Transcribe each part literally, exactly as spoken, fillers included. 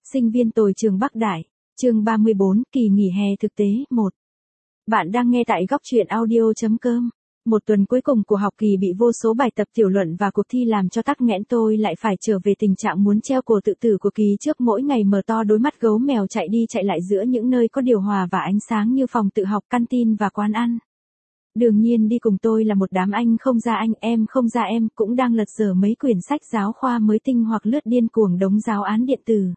Sinh viên tồi trường Bắc Đại, chương ba mươi bốn, kỳ nghỉ hè thực tế, một. Bạn đang nghe tại góc truyện audio chấm com. Một tuần cuối cùng của học kỳ bị vô số bài tập tiểu luận và cuộc thi làm cho tắc nghẽn, tôi lại phải trở về tình trạng muốn treo cổ tự tử của kỳ trước, mỗi ngày mở to đôi mắt gấu mèo chạy đi chạy lại giữa những nơi có điều hòa và ánh sáng như phòng tự học, canteen và quán ăn. Đương nhiên đi cùng tôi là một đám anh không ra anh, em không ra em, cũng đang lật dở mấy quyển sách giáo khoa mới tinh hoặc lướt điên cuồng đống giáo án điện tử.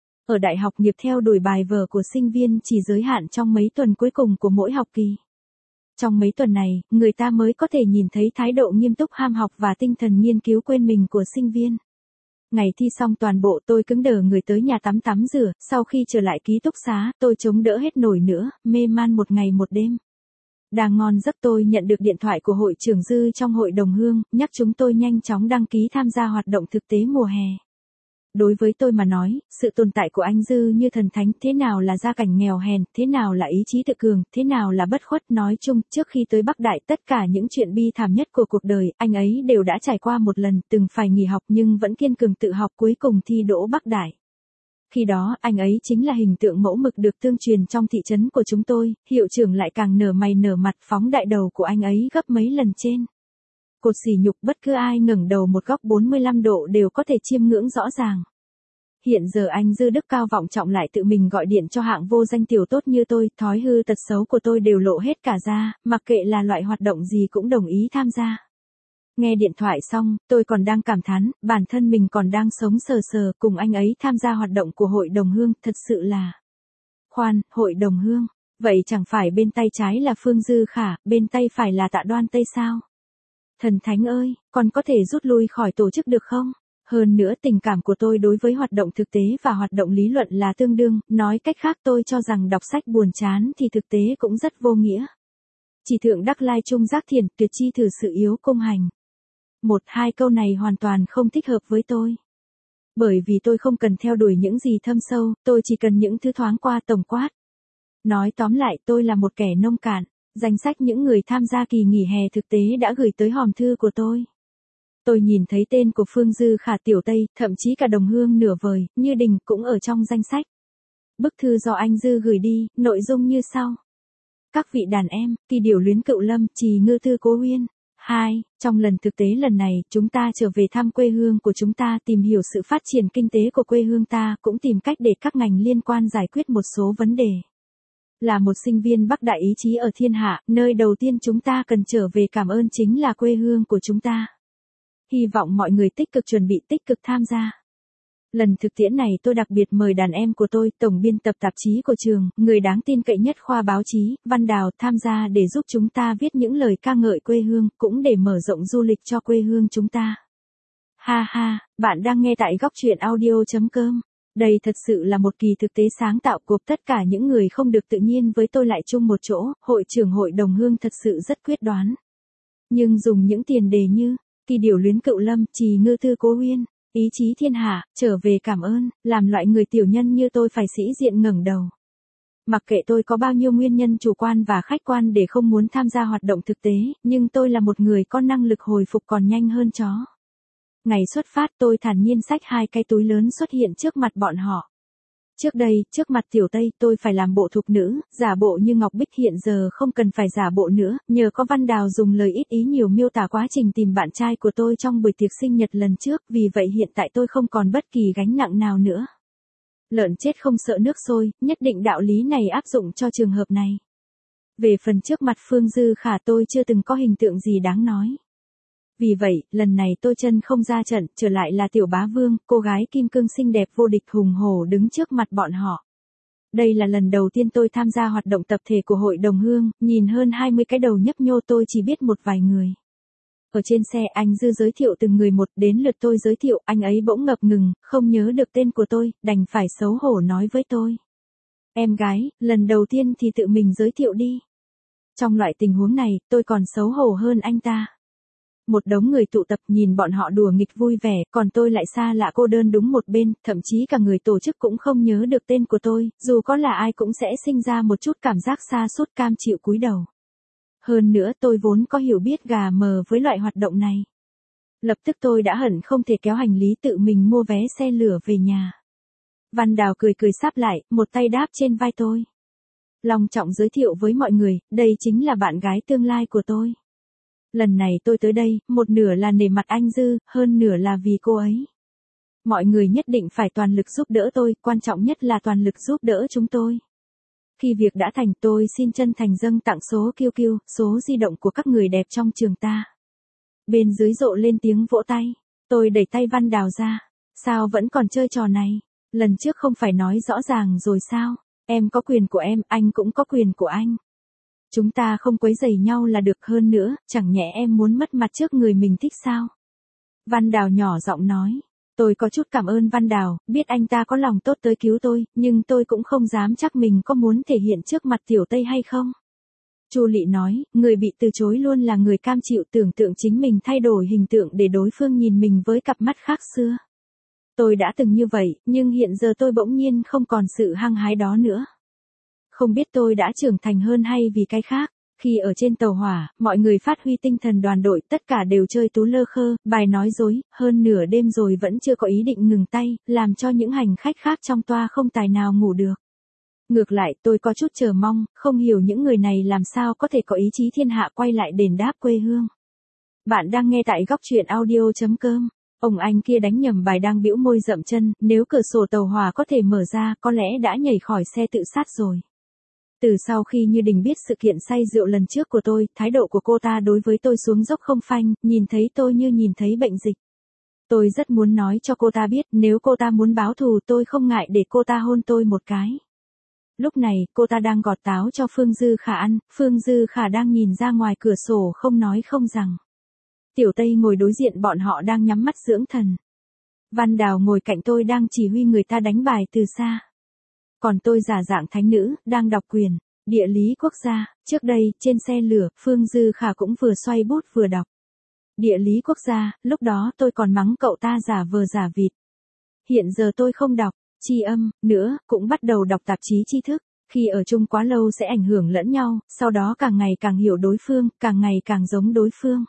Ở đại học nghiệp theo đuổi bài vở của sinh viên chỉ giới hạn trong mấy tuần cuối cùng của mỗi học kỳ. Trong mấy tuần này, người ta mới có thể nhìn thấy thái độ nghiêm túc ham học và tinh thần nghiên cứu quên mình của sinh viên. Ngày thi xong toàn bộ tôi cứng đờ người tới nhà tắm tắm rửa, sau khi trở lại ký túc xá, tôi chống đỡ hết nổi nữa, mê man một ngày một đêm. Đang ngon giấc tôi nhận được điện thoại của hội trưởng Dư trong hội đồng hương, nhắc chúng tôi nhanh chóng đăng ký tham gia hoạt động thực tế mùa hè. Đối với tôi mà nói, sự tồn tại của anh Dư như thần thánh, thế nào là gia cảnh nghèo hèn, thế nào là ý chí tự cường, thế nào là bất khuất. Nói chung, trước khi tới Bắc Đại, tất cả những chuyện bi thảm nhất của cuộc đời, anh ấy đều đã trải qua một lần, từng phải nghỉ học nhưng vẫn kiên cường tự học, cuối cùng thi đỗ Bắc Đại. Khi đó, anh ấy chính là hình tượng mẫu mực được tương truyền trong thị trấn của chúng tôi, hiệu trưởng lại càng nở mày nở mặt, phóng đại đầu của anh ấy gấp mấy lần trên. Cột sỉ nhục bất cứ ai ngẩng đầu một góc bốn mươi lăm độ đều có thể chiêm ngưỡng rõ ràng. Hiện giờ anh Dư đức cao vọng trọng lại tự mình gọi điện cho hạng vô danh tiểu tốt như tôi, thói hư tật xấu của tôi đều lộ hết cả ra, mặc kệ là loại hoạt động gì cũng đồng ý tham gia. Nghe điện thoại xong, tôi còn đang cảm thán, bản thân mình còn đang sống sờ sờ, cùng anh ấy tham gia hoạt động của hội đồng hương, thật sự là... Khoan, hội đồng hương, vậy chẳng phải bên tay trái là Phương Dư Khả, bên tay phải là Tạ Đoan Tây sao? Thần thánh ơi, còn có thể rút lui khỏi tổ chức được không? Hơn nữa tình cảm của tôi đối với hoạt động thực tế và hoạt động lý luận là tương đương, nói cách khác tôi cho rằng đọc sách buồn chán thì thực tế cũng rất vô nghĩa. Chỉ thượng đắc lai trung giác thiền, tuyệt chi thử sự yếu công hành. Một hai câu này hoàn toàn không thích hợp với tôi. Bởi vì tôi không cần theo đuổi những gì thâm sâu, tôi chỉ cần những thứ thoáng qua tổng quát. Nói tóm lại tôi là một kẻ nông cạn. Danh sách những người tham gia kỳ nghỉ hè thực tế đã gửi tới hòm thư của tôi. Tôi nhìn thấy tên của Phương Dư Khả, Tiểu Tây, thậm chí cả đồng hương nửa vời, Như Đình cũng ở trong danh sách. Bức thư do anh Dư gửi đi, nội dung như sau. Các vị đàn em, kỳ điều luyến Cựu Lâm, Trì Ngư Thư Cố Uyên. hai. Trong lần thực tế lần này, chúng ta trở về thăm quê hương của chúng ta, tìm hiểu sự phát triển kinh tế của quê hương ta, cũng tìm cách để các ngành liên quan giải quyết một số vấn đề. Là một sinh viên Bắc Đại ý chí ở thiên hạ, nơi đầu tiên chúng ta cần trở về cảm ơn chính là quê hương của chúng ta. Hy vọng mọi người tích cực chuẩn bị, tích cực tham gia. Lần thực tiễn này tôi đặc biệt mời đàn em của tôi, tổng biên tập tạp chí của trường, người đáng tin cậy nhất khoa báo chí, Văn Đào, tham gia để giúp chúng ta viết những lời ca ngợi quê hương, cũng để mở rộng du lịch cho quê hương chúng ta. Ha ha, bạn đang nghe tại góc truyện audio chấm com. Đây thật sự là một kỳ thực tế sáng tạo, gộp tất cả những người không được tự nhiên với tôi lại chung một chỗ, hội trưởng hội đồng hương thật sự rất quyết đoán. Nhưng dùng những tiền đề như, kỳ điều luyến Cựu Lâm, Trì Ngư Thư Cố Uyên, ý chí thiên hạ, trở về cảm ơn, làm loại người tiểu nhân như tôi phải sĩ diện ngẩng đầu. Mặc kệ tôi có bao nhiêu nguyên nhân chủ quan và khách quan để không muốn tham gia hoạt động thực tế, nhưng tôi là một người có năng lực hồi phục còn nhanh hơn chó. Ngày xuất phát tôi thản nhiên xách hai cái túi lớn xuất hiện trước mặt bọn họ. Trước đây, trước mặt Tiểu Tây tôi phải làm bộ thục nữ, giả bộ như Ngọc Bích, hiện giờ không cần phải giả bộ nữa, nhờ có Văn Đào dùng lời ít ý nhiều miêu tả quá trình tìm bạn trai của tôi trong buổi tiệc sinh nhật lần trước, vì vậy hiện tại tôi không còn bất kỳ gánh nặng nào nữa. Lợn chết không sợ nước sôi, nhất định đạo lý này áp dụng cho trường hợp này. Về phần trước mặt Phương Dư Khả tôi chưa từng có hình tượng gì đáng nói. Vì vậy, lần này tôi chân không ra trận, trở lại là Tiểu Bá Vương, cô gái kim cương xinh đẹp vô địch hùng hổ đứng trước mặt bọn họ. Đây là lần đầu tiên tôi tham gia hoạt động tập thể của hội đồng hương, nhìn hơn hai mươi cái đầu nhấp nhô tôi chỉ biết một vài người. Ở trên xe anh Dư giới thiệu từng người một, đến lượt tôi giới thiệu, anh ấy bỗng ngập ngừng, không nhớ được tên của tôi, đành phải xấu hổ nói với tôi. Em gái, lần đầu tiên thì tự mình giới thiệu đi. Trong loại tình huống này, tôi còn xấu hổ hơn anh ta. Một đống người tụ tập nhìn bọn họ đùa nghịch vui vẻ, còn tôi lại xa lạ cô đơn đúng một bên, thậm chí cả người tổ chức cũng không nhớ được tên của tôi, dù có là ai cũng sẽ sinh ra một chút cảm giác xa sút cam chịu cúi đầu. Hơn nữa tôi vốn có hiểu biết gà mờ với loại hoạt động này. Lập tức tôi đã hận không thể kéo hành lý tự mình mua vé xe lửa về nhà. Văn Đào cười cười sáp lại, một tay đáp trên vai tôi. Long trọng giới thiệu với mọi người, đây chính là bạn gái tương lai của tôi. Lần này tôi tới đây, một nửa là nể mặt anh Dư, hơn nửa là vì cô ấy. Mọi người nhất định phải toàn lực giúp đỡ tôi, quan trọng nhất là toàn lực giúp đỡ chúng tôi. Khi việc đã thành, tôi xin chân thành dâng tặng số Q Q, số di động của các người đẹp trong trường ta. Bên dưới rộ lên tiếng vỗ tay. Tôi đẩy tay Văn Đào ra. Sao vẫn còn chơi trò này? Lần trước không phải nói rõ ràng rồi sao? Em có quyền của em, anh cũng có quyền của anh. Chúng ta không quấy rầy nhau là được, hơn nữa, chẳng nhẽ em muốn mất mặt trước người mình thích sao? Văn Đào nhỏ giọng nói. Tôi có chút cảm ơn Văn Đào, biết anh ta có lòng tốt tới cứu tôi, nhưng tôi cũng không dám chắc mình có muốn thể hiện trước mặt Tiểu Tây hay không. Chu Lị nói, người bị từ chối luôn là người cam chịu tưởng tượng chính mình thay đổi hình tượng để đối phương nhìn mình với cặp mắt khác xưa. Tôi đã từng như vậy, nhưng hiện giờ tôi bỗng nhiên không còn sự hăng hái đó nữa. Không biết tôi đã trưởng thành hơn hay vì cái khác. Khi ở trên tàu hỏa, mọi người phát huy tinh thần đoàn đội, tất cả đều chơi tú lơ khơ, bài nói dối, hơn nửa đêm rồi vẫn chưa có ý định ngừng tay, làm cho những hành khách khác trong toa không tài nào ngủ được. Ngược lại, tôi có chút chờ mong, không hiểu những người này làm sao có thể có ý chí thiên hạ quay lại đền đáp quê hương. Bạn đang nghe tại góc truyện audio chấm com. Ông anh kia đánh nhầm bài đang bĩu môi dậm chân, nếu cửa sổ tàu hỏa có thể mở ra, có lẽ đã nhảy khỏi xe tự sát rồi. Từ sau khi Như Đình biết sự kiện say rượu lần trước của tôi, thái độ của cô ta đối với tôi xuống dốc không phanh, nhìn thấy tôi như nhìn thấy bệnh dịch. Tôi rất muốn nói cho cô ta biết, nếu cô ta muốn báo thù tôi không ngại để cô ta hôn tôi một cái. Lúc này, cô ta đang gọt táo cho Phương Dư Khả ăn, Phương Dư Khả đang nhìn ra ngoài cửa sổ không nói không rằng. Tiểu Tây ngồi đối diện bọn họ đang nhắm mắt dưỡng thần. Văn Đào ngồi cạnh tôi đang chỉ huy người ta đánh bài từ xa. Còn tôi giả dạng thánh nữ, đang đọc quyền, địa lý quốc gia. Trước đây, trên xe lửa, Phương Dư Khả cũng vừa xoay bút vừa đọc. Địa lý quốc gia, lúc đó tôi còn mắng cậu ta giả vờ giả vịt. Hiện giờ tôi không đọc, tri âm, nữa, cũng bắt đầu đọc tạp chí tri thức. Khi ở chung quá lâu sẽ ảnh hưởng lẫn nhau, sau đó càng ngày càng hiểu đối phương, càng ngày càng giống đối phương.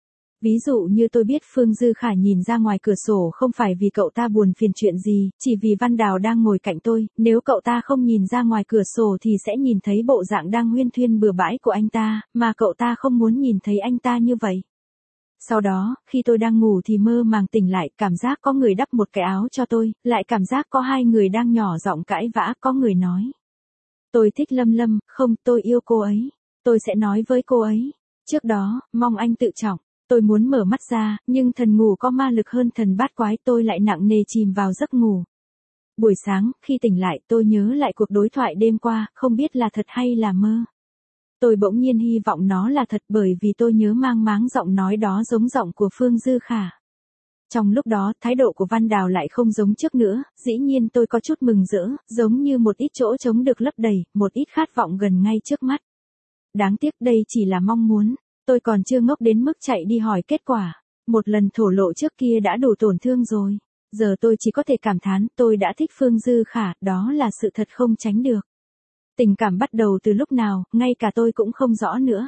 Ví dụ như tôi biết Phương Dư Khả nhìn ra ngoài cửa sổ không phải vì cậu ta buồn phiền chuyện gì, chỉ vì Văn Đào đang ngồi cạnh tôi, nếu cậu ta không nhìn ra ngoài cửa sổ thì sẽ nhìn thấy bộ dạng đang huyên thuyên bừa bãi của anh ta, mà cậu ta không muốn nhìn thấy anh ta như vậy. Sau đó, khi tôi đang ngủ thì mơ màng tỉnh lại, cảm giác có người đắp một cái áo cho tôi, lại cảm giác có hai người đang nhỏ giọng cãi vã, có người nói. Tôi thích Lâm Lâm, không, tôi yêu cô ấy. Tôi sẽ nói với cô ấy. Trước đó, mong anh tự trọng. Tôi muốn mở mắt ra, nhưng thần ngủ có ma lực hơn thần bát quái, tôi lại nặng nề chìm vào giấc ngủ. Buổi sáng, khi tỉnh lại, tôi nhớ lại cuộc đối thoại đêm qua, không biết là thật hay là mơ. Tôi bỗng nhiên hy vọng nó là thật bởi vì tôi nhớ mang máng giọng nói đó giống giọng của Phương Dư Khả. Trong lúc đó, thái độ của Văn Đào lại không giống trước nữa, dĩ nhiên tôi có chút mừng rỡ, giống như một ít chỗ trống được lấp đầy, một ít khát vọng gần ngay trước mắt. Đáng tiếc đây chỉ là mong muốn. Tôi còn chưa ngốc đến mức chạy đi hỏi kết quả. Một lần thổ lộ trước kia đã đủ tổn thương rồi. Giờ tôi chỉ có thể cảm thán tôi đã thích Phương Dư Khả, đó là sự thật không tránh được. Tình cảm bắt đầu từ lúc nào, ngay cả tôi cũng không rõ nữa.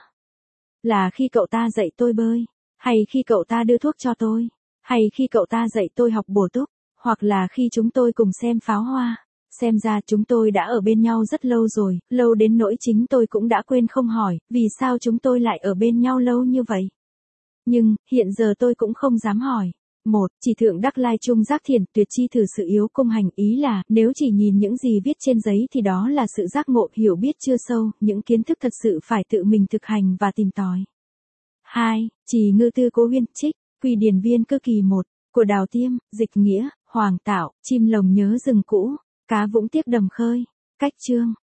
Là khi cậu ta dạy tôi bơi, hay khi cậu ta đưa thuốc cho tôi, hay khi cậu ta dạy tôi học bổ túc, hoặc là khi chúng tôi cùng xem pháo hoa. Xem ra chúng tôi đã ở bên nhau rất lâu rồi, lâu đến nỗi chính tôi cũng đã quên không hỏi, vì sao chúng tôi lại ở bên nhau lâu như vậy. Nhưng, hiện giờ tôi cũng không dám hỏi. Một, chỉ thượng đắc lai trung giác thiền, tuyệt chi thử sự yếu công hành, ý là, nếu chỉ nhìn những gì viết trên giấy thì đó là sự giác ngộ, hiểu biết chưa sâu, những kiến thức thật sự phải tự mình thực hành và tìm tòi. Hai, chỉ ngư tư cố huyên, trích, quy điển viên cơ kỳ một, của Đào Tiêm, dịch nghĩa, Hoàng Tạo, chim lồng nhớ rừng cũ. Cá vũng tiếc đầm khơi. Cách chương.